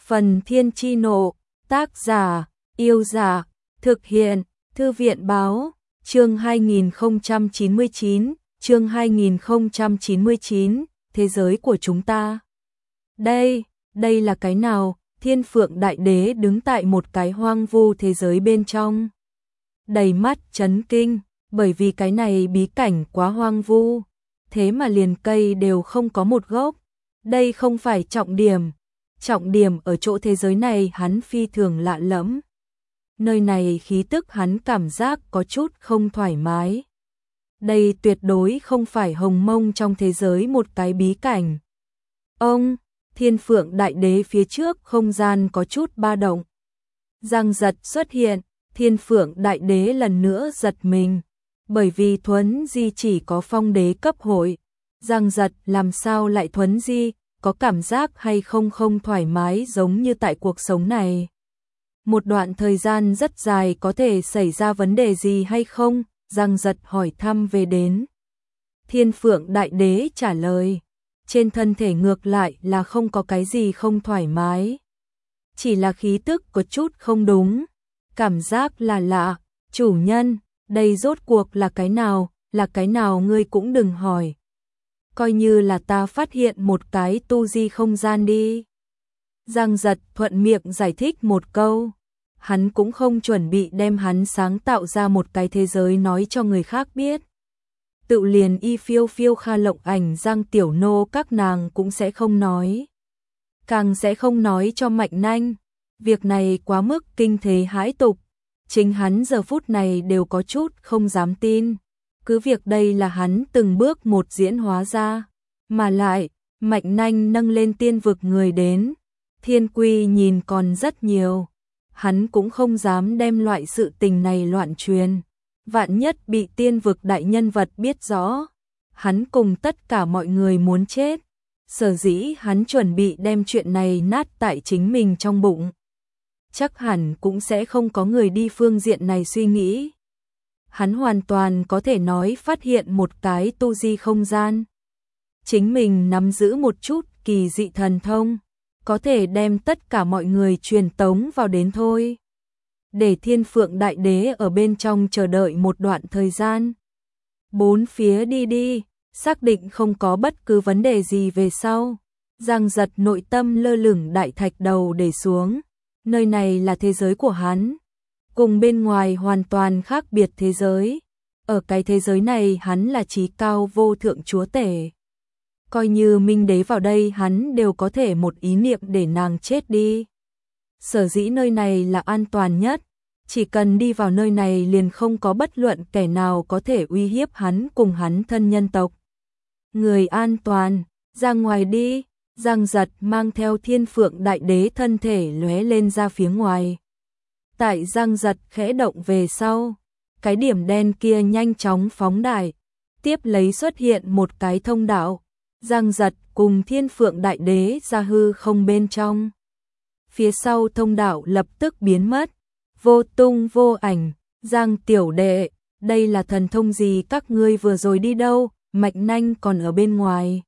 Phần Thiên Chi Nộ, tác giả, Yêu Giả, thực hiện, Thư viện báo, chương 2099, chương 2099, thế giới của chúng ta. Đây là cái nào? Thiên Phượng Đại Đế đứng tại một cái hoang vu thế giới bên trong. Đầy mắt chấn kinh, bởi vì cái này bí cảnh quá hoang vu, thế mà liền cây đều không có một gốc. Đây không phải trọng điểm ở chỗ thế giới này hắn phi thường lạ lẫm. Nơi này khí tức hắn cảm giác có chút không thoải mái. Đây tuyệt đối không phải hồng mông trong thế giới một cái bí cảnh. Thiên Phượng Đại Đế phía trước không gian có chút ba động. Giang giật xuất hiện, Thiên Phượng Đại Đế lần nữa giật mình. Bởi vì thuấn di chỉ có phong đế cấp hội. Giang giật làm sao lại thuấn di, có cảm giác hay không thoải mái giống như tại cuộc sống này. Một đoạn thời gian rất dài có thể xảy ra vấn đề gì hay không? Giang giật hỏi thăm về đến. Thiên Phượng Đại Đế trả lời. Trên thân thể ngược lại là không có cái gì không thoải mái. Chỉ là khí tức có chút không đúng. Cảm giác là lạ. Chủ nhân, đây rốt cuộc là cái nào ngươi cũng đừng hỏi. Coi như là ta phát hiện một cái tu di không gian đi. Giang giật thuận miệng giải thích một câu. Hắn cũng không chuẩn bị đem hắn sáng tạo ra một cái thế giới nói cho người khác biết. Tự liền Y Phiêu Phiêu Kha Lộng Ảnh Giang Tiểu Nô các nàng cũng sẽ không nói. Càng sẽ không nói cho Mạnh Nanh. Việc này quá mức kinh thế hãi tục. Chính hắn giờ phút này đều có chút không dám tin. Cứ việc đây là hắn từng bước một diễn hóa ra. Mà lại, Mạnh Nanh nâng lên tiên vực người đến. Thiên quy nhìn còn rất nhiều. Hắn cũng không dám đem loại sự tình này loạn truyền. Vạn nhất bị tiên vực đại nhân vật biết rõ. Hắn cùng tất cả mọi người muốn chết. Sở dĩ hắn chuẩn bị đem chuyện này nát tại chính mình trong bụng. Chắc hẳn cũng sẽ không có người đi phương diện này suy nghĩ. Hắn hoàn toàn có thể nói phát hiện một cái tu di không gian. Chính mình nắm giữ một chút kỳ dị thần thông. Có thể đem tất cả mọi người truyền tống vào đến thôi. Để Thiên Phượng Đại Đế ở bên trong chờ đợi một đoạn thời gian. Bốn phía đi, xác định không có bất cứ vấn đề gì về sau. Giang giật nội tâm lơ lửng đại thạch đầu để xuống. Nơi này là thế giới của hắn. Cùng bên ngoài hoàn toàn khác biệt thế giới. Ở cái thế giới này hắn là chí cao vô thượng chúa tể. Coi như Minh Đế vào đây hắn đều có thể một ý niệm để nàng chết đi. Sở dĩ nơi này là an toàn nhất. Chỉ cần đi vào nơi này liền không có bất luận kẻ nào có thể uy hiếp hắn cùng hắn thân nhân tộc. Người an toàn, ra ngoài đi. Giang giật mang theo Thiên Phượng Đại Đế thân thể lóe lên ra phía ngoài. Tại Giang giật khẽ động về sau, cái điểm đen kia nhanh chóng phóng đại, tiếp lấy xuất hiện một cái thông đạo. Giang giật cùng Thiên Phượng Đại Đế ra hư không bên trong. Phía sau thông đạo lập tức biến mất, vô tung vô ảnh. Giang tiểu đệ, đây là thần thông gì, các ngươi vừa rồi đi đâu? Mạnh Nanh còn ở bên ngoài.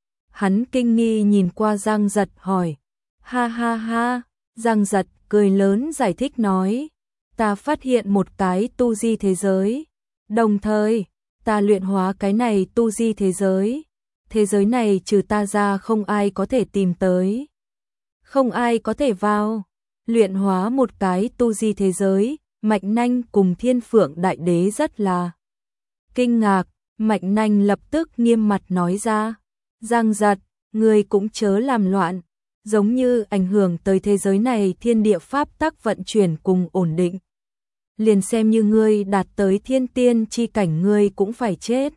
Hắn kinh nghi nhìn qua Giang giật hỏi. Ha ha ha, Giang giật cười lớn giải thích nói. Ta phát hiện một cái tu di thế giới. Đồng thời, ta luyện hóa cái này tu di thế giới. Thế giới này trừ ta ra không ai có thể tìm tới. Không ai có thể vào. Luyện hóa một cái tu di thế giới. Mạnh Nanh cùng Thiên Phượng Đại Đế rất là kinh ngạc. Mạnh Nanh lập tức nghiêm mặt nói ra. Giang giật, ngươi cũng chớ làm loạn. Giống như ảnh hưởng tới thế giới này thiên địa pháp tắc vận chuyển cùng ổn định. Liền xem như ngươi đạt tới thiên tiên chi cảnh ngươi cũng phải chết.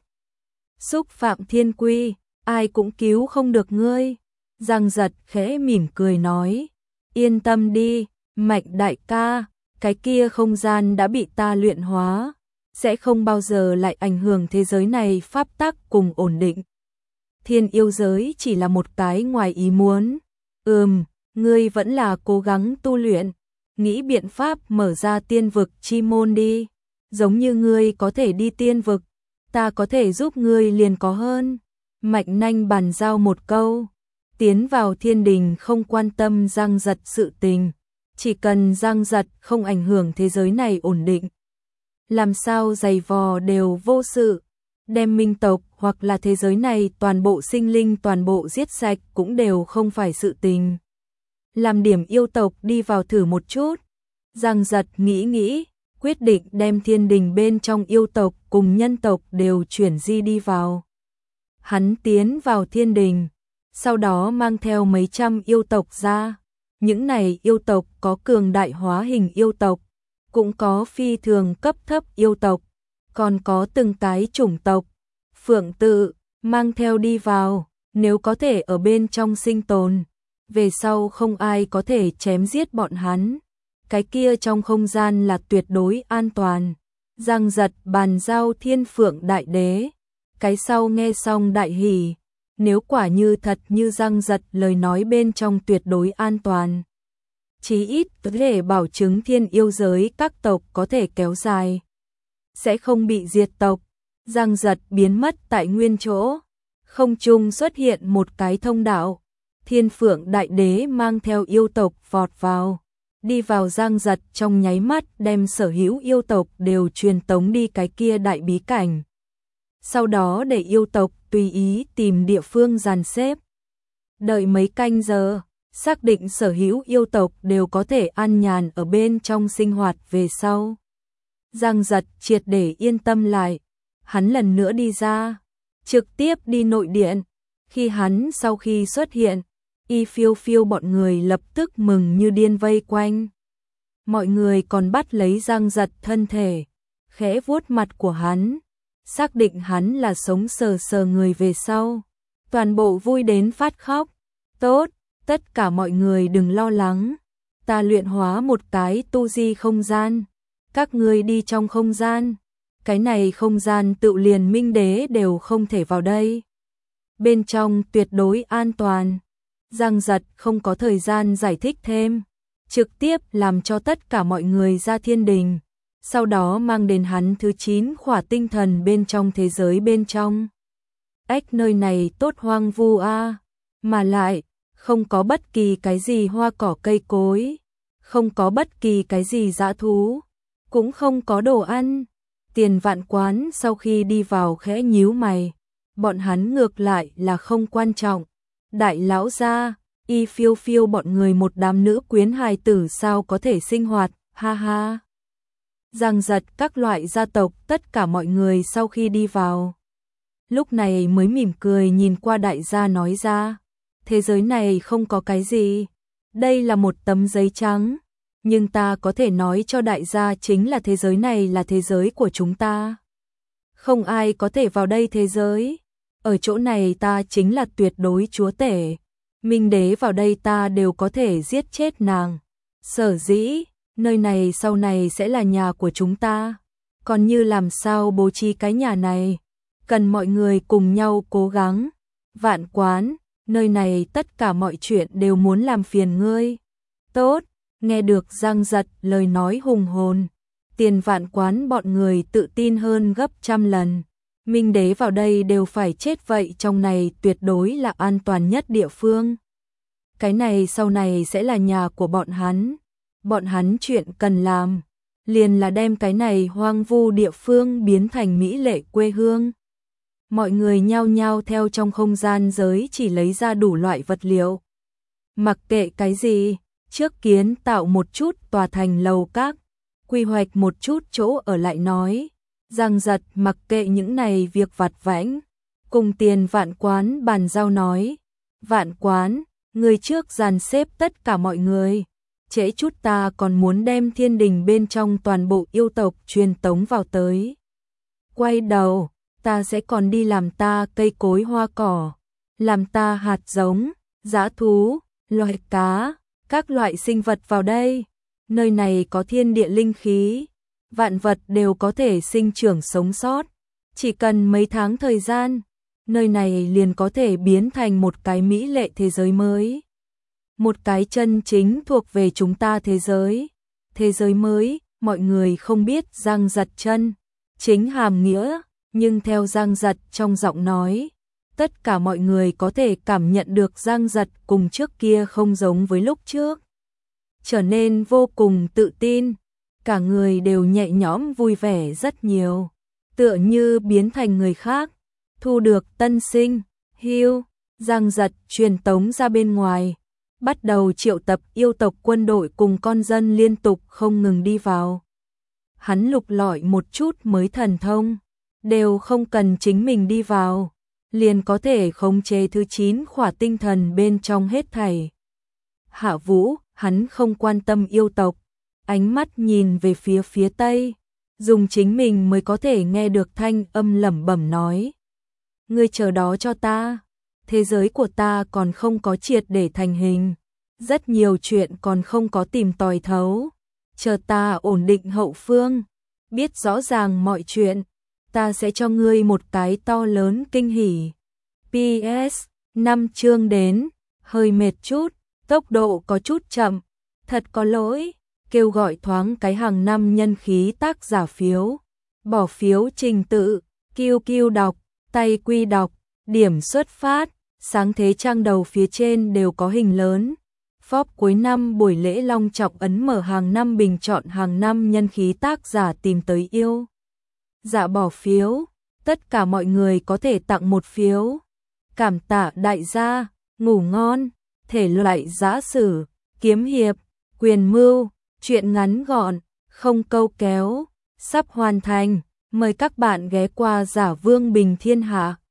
Xúc phạm thiên quy, ai cũng cứu không được ngươi. Giang giật khẽ mỉm cười nói. Yên tâm đi, Mạnh đại ca, cái kia không gian đã bị ta luyện hóa. Sẽ không bao giờ lại ảnh hưởng thế giới này pháp tắc cùng ổn định. Thiên yêu giới chỉ là một cái ngoài ý muốn. Ngươi vẫn là cố gắng tu luyện. Nghĩ biện pháp mở ra tiên vực chi môn đi. Giống như ngươi có thể đi tiên vực, ta có thể giúp ngươi liền có hơn. Mạnh Nanh bàn giao một câu. tiến vào thiên đình không quan tâm Giang Giật sự tình, chỉ cần Giang Giật không ảnh hưởng thế giới này ổn định. Làm sao giày vò đều vô sự, đem minh tộc hoặc là thế giới này toàn bộ sinh linh toàn bộ giết sạch cũng đều không phải sự tình. Làm điểm yêu tộc đi vào thử một chút. Giang Giật nghĩ, quyết định đem thiên đình bên trong yêu tộc cùng nhân tộc đều chuyển di đi vào. Hắn tiến vào thiên đình, sau đó mang theo mấy trăm yêu tộc ra. Những này yêu tộc có cường đại hóa hình yêu tộc, cũng có phi thường cấp thấp yêu tộc, còn có từng cái chủng tộc. Phượng tự mang theo đi vào, nếu có thể ở bên trong sinh tồn, về sau không ai có thể chém giết bọn hắn. Cái kia trong không gian là tuyệt đối an toàn. Giang Giật bàn giao Thiên Phượng Đại Đế. Cái sau nghe xong đại hỉ, nếu quả như thật như Giang Giật lời nói bên trong tuyệt đối an toàn, chí ít có thể bảo chứng thiên yêu giới các tộc có thể kéo dài, sẽ không bị diệt tộc. Giang Giật biến mất tại nguyên chỗ, không trung xuất hiện một cái thông đạo. Thiên Phượng Đại Đế mang theo yêu tộc vọt vào, đi vào Giang Giật trong nháy mắt đem sở hữu yêu tộc đều truyền tống đi cái kia đại bí cảnh. Sau đó để yêu tộc tùy ý tìm địa phương dàn xếp. Đợi mấy canh giờ, xác định sở hữu yêu tộc đều có thể an nhàn ở bên trong sinh hoạt về sau. Giang Giật triệt để yên tâm lại, hắn lần nữa đi ra, trực tiếp đi nội điện. Khi hắn sau khi xuất hiện, Y Phiêu Phiêu bọn người lập tức mừng như điên vây quanh. Mọi người còn bắt lấy Giang Giật thân thể, khẽ vuốt mặt của hắn, xác định hắn là sống sờ sờ người về sau. Toàn bộ vui đến phát khóc. Tốt, tất cả mọi người đừng lo lắng, ta luyện hóa một cái tu di không gian, các ngươi đi trong không gian. Cái này không gian tự liền minh đế đều không thể vào đây. Bên trong tuyệt đối an toàn. Giang Giật không có thời gian giải thích thêm, trực tiếp làm cho tất cả mọi người ra thiên đình, sau đó mang đến hắn thứ 9 khỏa tinh thần bên trong thế giới bên trong. Nơi này tốt hoang vu a, mà lại không có bất kỳ cái gì hoa cỏ cây cối, không có bất kỳ cái gì dã thú, cũng không có đồ ăn. Tiền Vạn Quán sau khi đi vào khẽ nhíu mày, bọn hắn ngược lại là không quan trọng. Đại lão gia, Y Phiêu Phiêu bọn người một đám nữ quyến hài tử sao có thể sinh hoạt, ha ha. Giang Giật các loại gia tộc tất cả mọi người sau khi đi vào, lúc này mới mỉm cười nhìn qua đại gia nói ra, thế giới này không có cái gì, đây là một tấm giấy trắng, nhưng ta có thể nói cho đại gia chính là thế giới này là thế giới của chúng ta. Không ai có thể vào đây thế giới, ở chỗ này ta chính là tuyệt đối chúa tể, minh đế vào đây ta đều có thể giết chết nàng. Sở dĩ, nơi này sau này sẽ là nhà của chúng ta, còn như làm sao bố trí cái nhà này, cần mọi người cùng nhau cố gắng. Vạn Quán, nơi này tất cả mọi chuyện đều muốn làm phiền ngươi. Tốt, nghe được Giang Giật lời nói hùng hồn, Tiền Vạn Quán bọn người tự tin hơn gấp trăm lần. Minh đế vào đây đều phải chết vậy, trong này tuyệt đối là an toàn nhất địa phương. Cái này sau này sẽ là nhà của bọn hắn chuyện cần làm, liền là đem cái này hoang vu địa phương biến thành mỹ lệ quê hương. Mọi người nhao nhao theo trong không gian giới chỉ lấy ra đủ loại vật liệu. Mặc kệ cái gì, trước kiến tạo một chút tòa thành lầu các, quy hoạch một chút chỗ ở lại nói. Giang Giật mặc kệ những này việc vặt vãnh, cùng Tiền Vạn Quán bàn giao nói, Vạn Quán, người trước dàn xếp tất cả mọi người, trễ chút ta còn muốn đem thiên đình bên trong toàn bộ yêu tộc truyền tống vào tới. Quay đầu, ta sẽ còn đi làm ta cây cối hoa cỏ, làm ta hạt giống, dã thú, loài cá, các loại sinh vật vào đây. Nơi này có thiên địa linh khí, vạn vật đều có thể sinh trưởng sống sót. Chỉ cần mấy tháng thời gian, nơi này liền có thể biến thành một cái mỹ lệ thế giới mới. Một cái chân chính thuộc về chúng ta thế giới. Thế giới mới, mọi người không biết Giang Giật chân chính hàm nghĩa, nhưng theo Giang Giật trong giọng nói, Tất cả mọi người có thể cảm nhận được Giang Giật cùng trước kia không giống với lúc trước. Trở nên vô cùng tự tin, cả người đều nhẹ nhõm vui vẻ rất nhiều, tựa như biến thành người khác, thu được tân sinh, hưu. Giang Giật truyền tống ra bên ngoài, bắt đầu triệu tập yêu tộc quân đội cùng con dân liên tục không ngừng đi vào. Hắn lục lọi một chút mới thần thông, đều không cần chính mình đi vào, liền có thể khống chế thứ 9 khỏa tinh thần bên trong hết thảy. Hạ Vũ, hắn không quan tâm yêu tộc, ánh mắt nhìn về phía tây, dùng chính mình mới có thể nghe được thanh âm lẩm bẩm nói. Ngươi chờ đó cho ta, thế giới của ta còn không có triệt để thành hình, rất nhiều chuyện còn không có tìm tòi thấu, chờ ta ổn định hậu phương, biết rõ ràng mọi chuyện, ta sẽ cho ngươi một cái to lớn kinh hỉ. PS, 5 chương đến, hơi mệt chút, tốc độ có chút chậm, thật có lỗi, kêu gọi thoáng cái hàng năm nhân khí tác giả phiếu, bỏ phiếu trình tự, QQ đọc, tay quy đọc, điểm xuất phát, sáng thế trang đầu phía trên đều có hình lớn. Phóp cuối năm buổi lễ long trọng ấn mở hàng năm bình chọn hàng năm nhân khí tác giả tìm tới yêu. Dạ bỏ phiếu, tất cả mọi người có thể tặng một phiếu. Cảm tạ đại gia, ngủ ngon, thể loại giã sử, kiếm hiệp, quyền mưu, truyện ngắn gọn, không câu kéo, sắp hoàn thành, mời các bạn ghé qua Giả Vương Bình Thiên Hạ.